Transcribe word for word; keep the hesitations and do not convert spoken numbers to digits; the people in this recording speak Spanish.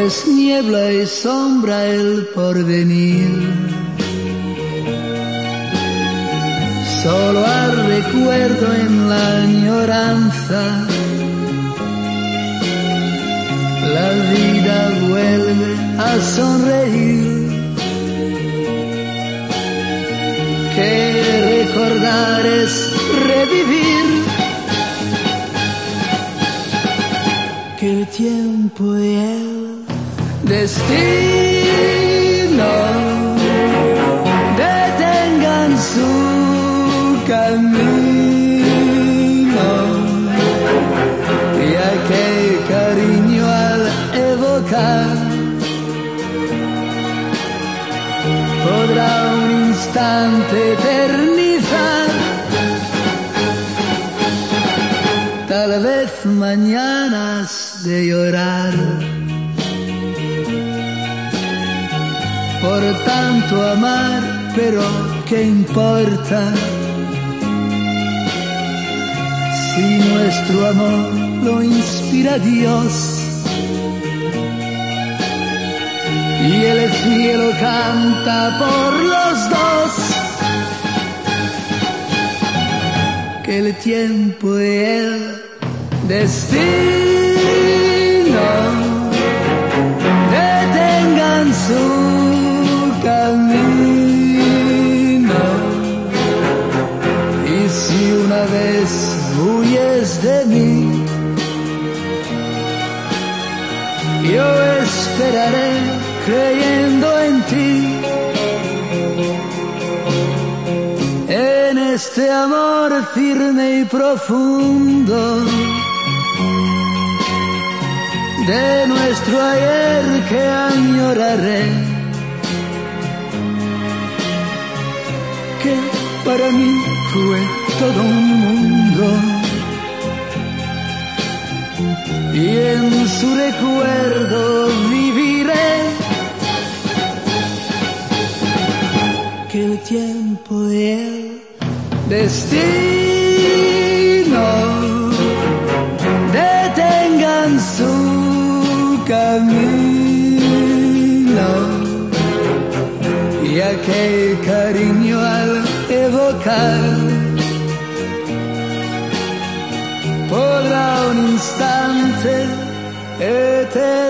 es niebla y sombra el porvenir. Solo al recuerdo en la añoranza, la vida vuelve a sonreír. Que recordar es revivir. Que el tiempo y el destino detengan su camino, ya que cariño al evocar podrá un instante eternizar. Tal vez mañanas de llorar por tanto amar, pero ¿qué importa? Si nuestro amor lo inspira Dios y el cielo canta por los dos. Que el tiempo y el destino detengan su camino. Y si una vez huyes de mí, yo esperaré creyendo en ti. En este amor firme y profundo de nuestro ayer que añoraré, que para mí fue todo un mundo, y en su recuerdo viviré. Que el tiempo y el destino detengan su camino, ya que cariño al evocar podrá un instante eterno